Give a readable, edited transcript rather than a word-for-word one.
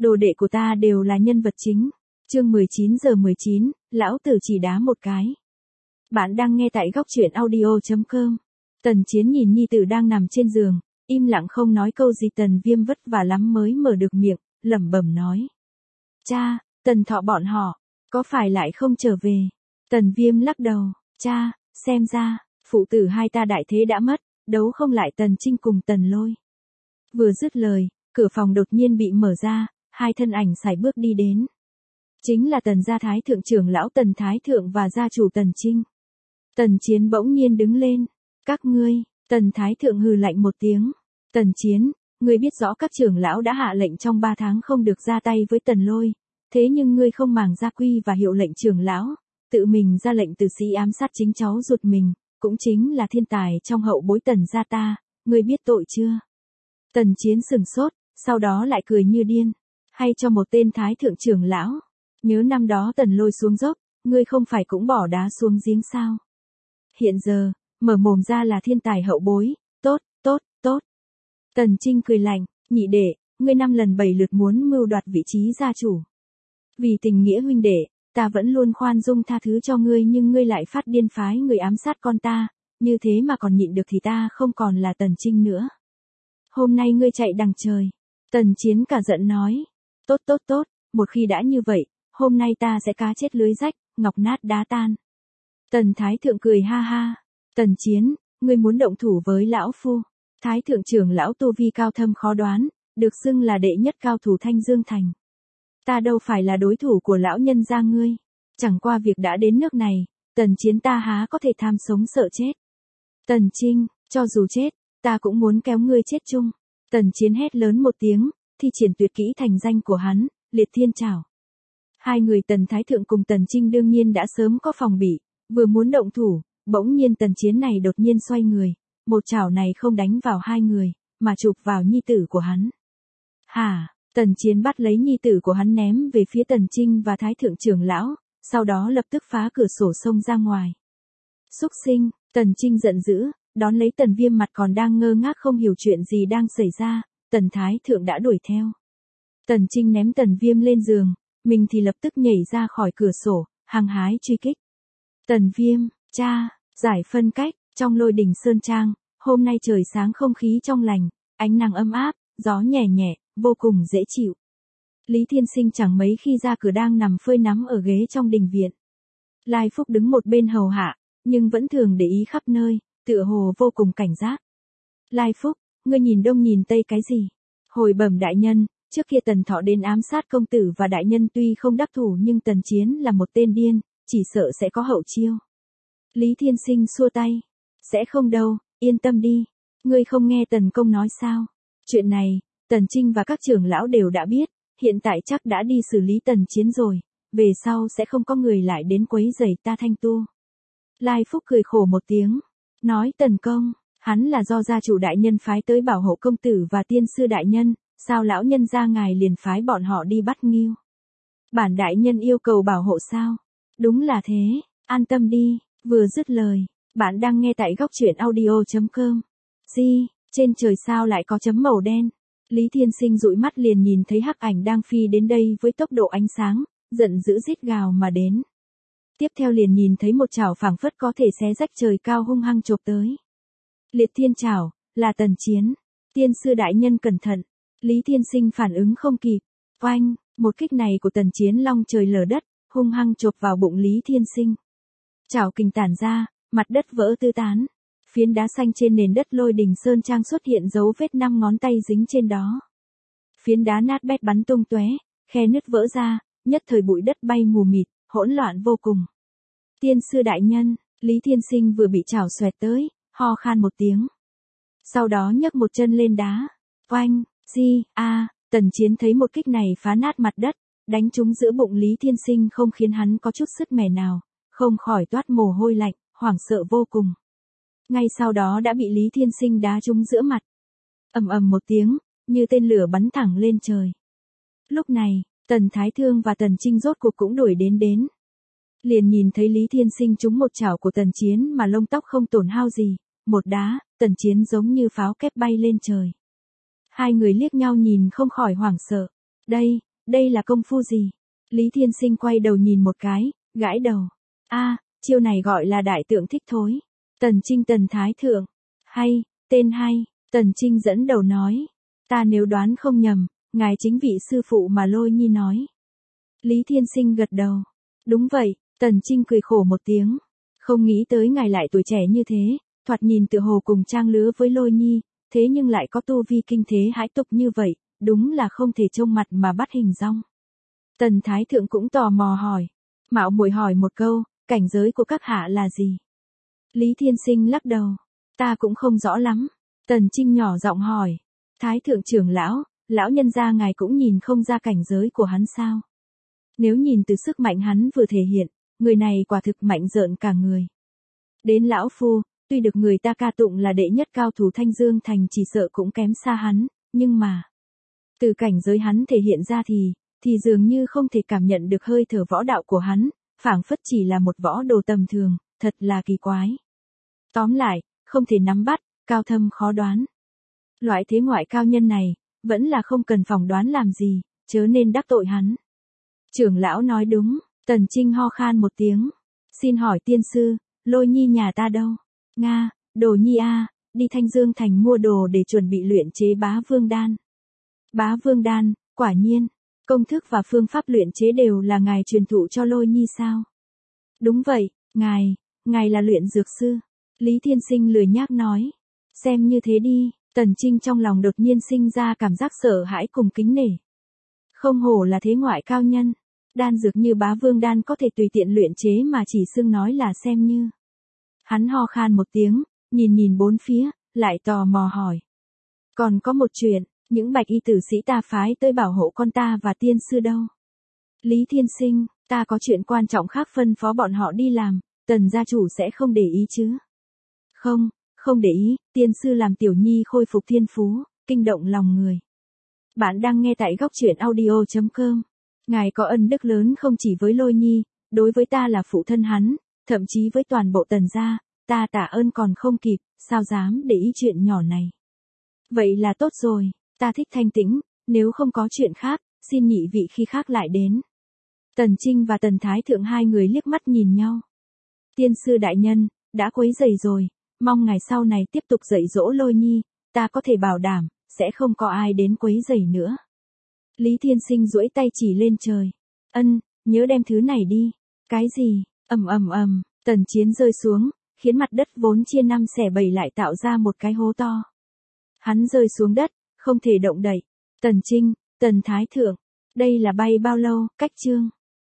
Đồ đệ của ta đều là nhân vật chính. Chương 19:19, lão tử chỉ đá một cái. Bạn đang nghe tại góc truyện audio.com. Tần Chiến nhìn nhi tử đang nằm trên giường, im lặng không nói câu gì. Tần Viêm vất vả lắm mới mở được miệng, lẩm bẩm nói. Cha, Tần Thọ bọn họ, có phải lại không trở về? Tần Viêm lắc đầu, cha, xem ra, phụ tử hai ta đại thế đã mất, đấu không lại Tần Trinh cùng Tần Lôi. Vừa dứt lời, cửa phòng đột nhiên bị mở ra, hai thân ảnh sải bước đi đến. Chính là Tần gia Thái Thượng trưởng lão Tần Thái Thượng và gia chủ Tần Trinh. Tần Chiến bỗng nhiên đứng lên. Các ngươi, Tần Thái Thượng hừ lạnh một tiếng. Tần Chiến, ngươi biết rõ các trưởng lão đã hạ lệnh trong 3 tháng không được ra tay với Tần Lôi. Thế nhưng ngươi không màng gia quy và hiệu lệnh trưởng lão, tự mình ra lệnh tử sĩ ám sát chính cháu ruột mình, cũng chính là thiên tài trong hậu bối Tần gia ta, ngươi biết tội chưa? Tần Chiến sừng sốt, sau đó lại cười như điên. Hay cho một tên Thái Thượng trưởng lão. Nhớ năm đó Tần Lôi xuống dốc, ngươi không phải cũng bỏ đá xuống giếng sao? Hiện giờ, mở mồm ra là thiên tài hậu bối, tốt, tốt, tốt. Tần Trinh cười lạnh, nhị đệ, ngươi 5 lần 7 lượt muốn mưu đoạt vị trí gia chủ. Vì tình nghĩa huynh đệ, ta vẫn luôn khoan dung tha thứ cho ngươi, nhưng ngươi lại phát điên phái người ám sát con ta, như thế mà còn nhịn được thì ta không còn là Tần Trinh nữa. Hôm nay ngươi chạy đằng trời. Tần Chiến cả giận nói, tốt tốt tốt, một khi đã như vậy, hôm nay ta sẽ cá chết lưới rách, ngọc nát đá tan. Tần Thái Thượng cười ha ha. Tần Chiến, ngươi muốn động thủ với lão phu. Thái Thượng trưởng lão tu vi cao thâm khó đoán, được xưng là đệ nhất cao thủ Thanh Dương Thành. Ta đâu phải là đối thủ của lão nhân gia ngươi. Chẳng qua việc đã đến nước này, Tần Chiến ta há có thể tham sống sợ chết. Tần Trinh, cho dù chết, ta cũng muốn kéo ngươi chết chung. Tần Chiến hét lớn một tiếng, thi triển tuyệt kỹ thành danh của hắn, Liệt Thiên Trảo. Hai người Tần Thái Thượng cùng Tần Trinh đương nhiên đã sớm có phòng bị, vừa muốn động thủ, bỗng nhiên Tần Chiến này đột nhiên xoay người, một chảo này không đánh vào hai người, mà chụp vào nhi tử của hắn. Hả? Tần Chiến bắt lấy nhi tử của hắn ném về phía Tần Trinh và Thái Thượng trưởng lão, sau đó lập tức phá cửa sổ xông ra ngoài. Súc sinh, Tần Trinh giận dữ, đón lấy Tần Viêm mặt còn đang ngơ ngác không hiểu chuyện gì đang xảy ra, Tần Thái Thượng đã đuổi theo. Tần Trinh ném Tần Viêm lên giường, mình thì lập tức nhảy ra khỏi cửa sổ, hăng hái truy kích. Tần Viêm, cha, giải phân cách, trong Lôi Đỉnh Sơn Trang, hôm nay trời sáng không khí trong lành, ánh nắng ấm áp, gió nhẹ nhẹ, vô cùng dễ chịu. Lý Thiên Sinh chẳng mấy khi ra cửa đang nằm phơi nắng ở ghế trong đình viện. Lai Phúc đứng một bên hầu hạ, nhưng vẫn thường để ý khắp nơi, tựa hồ vô cùng cảnh giác. Lai Phúc, ngươi nhìn đông nhìn tây cái gì? Hồi bẩm đại nhân, trước kia Tần Thọ đến ám sát công tử và đại nhân tuy không đắc thủ nhưng Tần Chiến là một tên điên, chỉ sợ sẽ có hậu chiêu. Lý Thiên Sinh xua tay. Sẽ không đâu, yên tâm đi. Ngươi không nghe Tần Công nói sao? Chuyện này, Tần Trinh và các trưởng lão đều đã biết, hiện tại chắc đã đi xử lý Tần Chiến rồi, về sau sẽ không có người lại đến quấy rầy ta thanh tu. Lai Phúc cười khổ một tiếng, nói Tần Công, hắn là do gia chủ đại nhân phái tới bảo hộ công tử và tiên sư đại nhân, sao lão nhân gia ngài liền phái bọn họ đi bắt Ngưu? Bản đại nhân yêu cầu bảo hộ sao? Đúng là thế, an tâm đi. Vừa dứt lời, bạn đang nghe tại góc truyện audio.com. Gì, trên trời sao lại có chấm màu đen? Lý Thiên Sinh dụi mắt liền nhìn thấy hắc ảnh đang phi đến đây với tốc độ ánh sáng, giận dữ rít gào mà đến. Tiếp theo liền nhìn thấy một chảo phảng phất có thể xé rách trời cao hung hăng chộp tới. Liệt Thiên Trảo, là Tần Chiến. Tiên sư đại nhân cẩn thận. Lý Thiên Sinh phản ứng không kịp. Oanh, một kích này của Tần Chiến long trời lở đất, hung hăng chộp vào bụng Lý Thiên Sinh. Chảo kình tản ra, mặt đất vỡ tứ tán. Phiến đá xanh trên nền đất Lôi Đỉnh Sơn Trang xuất hiện dấu vết 5 ngón tay dính trên đó. Phiến đá nát bét bắn tung tóe, khe nứt vỡ ra, nhất thời bụi đất bay mù mịt, hỗn loạn vô cùng. Tiên sư đại nhân, Lý Thiên Sinh vừa bị chảo xoẹt tới, ho khan một tiếng. Sau đó nhấc một chân lên đá. Oanh, Tần Chiến thấy một kích này phá nát mặt đất, đánh trúng giữa bụng Lý Thiên Sinh không khiến hắn có chút sứt mẻ nào, không khỏi toát mồ hôi lạnh, hoảng sợ vô cùng. Ngay sau đó đã bị Lý Thiên Sinh đá trúng giữa mặt. Ầm ầm một tiếng, như tên lửa bắn thẳng lên trời. Lúc này, Tần Thái Thương và Tần Trinh rốt cuộc cũng đuổi đến. Liền nhìn thấy Lý Thiên Sinh trúng một chảo của Tần Chiến mà lông tóc không tổn hao gì, một đá, Tần Chiến giống như pháo kép bay lên trời. Hai người liếc nhau nhìn không khỏi hoảng sợ. đây là công phu gì? Lý Thiên Sinh quay đầu nhìn một cái, gãi đầu. Chiêu này gọi là đại tượng thích thối. Tần Trinh Tần Thái Thượng. Hay, tên hay, Tần Trinh dẫn đầu nói. Ta nếu đoán không nhầm, ngài chính vị sư phụ mà Lôi Nhi nói. Lý Thiên Sinh gật đầu. Đúng vậy, Tần Trinh cười khổ một tiếng. Không nghĩ tới ngài lại tuổi trẻ như thế, thoạt nhìn tựa hồ cùng trang lứa với Lôi Nhi, thế nhưng lại có tu vi kinh thế hãi tục như vậy, đúng là không thể trông mặt mà bắt hình dong. Tần Thái Thượng cũng tò mò hỏi. Mạo muội hỏi một câu, cảnh giới của các hạ là gì? Lý Thiên Sinh lắc đầu. Ta cũng không rõ lắm. Tần Trinh nhỏ giọng hỏi. Thái Thượng trưởng lão, lão nhân gia ngài cũng nhìn không ra cảnh giới của hắn sao? Nếu nhìn từ sức mạnh hắn vừa thể hiện, người này quả thực mạnh rợn cả người. Đến lão phu, tuy được người ta ca tụng là đệ nhất cao thủ Thanh Dương Thành chỉ sợ cũng kém xa hắn, nhưng mà từ cảnh giới hắn thể hiện ra thì dường như không thể cảm nhận được hơi thở võ đạo của hắn, phảng phất chỉ là một võ đồ tầm thường, thật là kỳ quái. Tóm lại, không thể nắm bắt, cao thâm khó đoán. Loại thế ngoại cao nhân này, vẫn là không cần phỏng đoán làm gì, chớ nên đắc tội hắn. Trưởng lão nói đúng, Tần Trinh ho khan một tiếng. Xin hỏi tiên sư, Lôi Nhi nhà ta đâu? Nga, Đồ Nhi đi Thanh Dương Thành mua đồ để chuẩn bị luyện chế Bá Vương Đan. Bá Vương Đan, quả nhiên, công thức và phương pháp luyện chế đều là ngài truyền thụ cho Lôi Nhi sao? Đúng vậy, ngài là luyện dược sư. Lý Thiên Sinh lười nhác nói. Xem như thế đi, Tần Trinh trong lòng đột nhiên sinh ra cảm giác sợ hãi cùng kính nể. Không hổ là thế ngoại cao nhân. Đan dược như Bá Vương Đan có thể tùy tiện luyện chế mà chỉ xưng nói là xem như. Hắn ho khan một tiếng, nhìn bốn phía, lại tò mò hỏi. Còn có một chuyện, những bạch y tử sĩ ta phái tới bảo hộ con ta và tiên sư đâu? Lý Thiên Sinh, ta có chuyện quan trọng khác phân phó bọn họ đi làm, Tần gia chủ sẽ không để ý chứ? Không để ý, tiên sư làm tiểu nhi khôi phục thiên phú, kinh động lòng người. Bạn đang nghe tại góc truyện audio.com. Ngài có ân đức lớn không chỉ với Lôi Nhi, đối với ta là phụ thân hắn, thậm chí với toàn bộ Tần gia, ta tạ ơn còn không kịp, sao dám để ý chuyện nhỏ này. Vậy là tốt rồi, ta thích thanh tĩnh, nếu không có chuyện khác, xin nhị vị khi khác lại đến. Tần Trinh và Tần Thái Thượng hai người liếc mắt nhìn nhau. Tiên sư đại nhân, đã quấy rầy rồi, mong ngày sau này tiếp tục dạy dỗ Lôi Nhi, ta có thể bảo đảm, sẽ không có ai đến quấy rầy nữa. Lý Thiên Sinh duỗi tay chỉ lên trời. Nhớ đem thứ này đi. Cái gì? Ầm, tần chiến rơi xuống, khiến mặt đất vốn chia 5/7 lại tạo ra một cái hố to. Hắn rơi xuống đất, không thể động đậy. Tần Trinh, Tần Thái Thượng, đây là bay bao lâu, cách chương.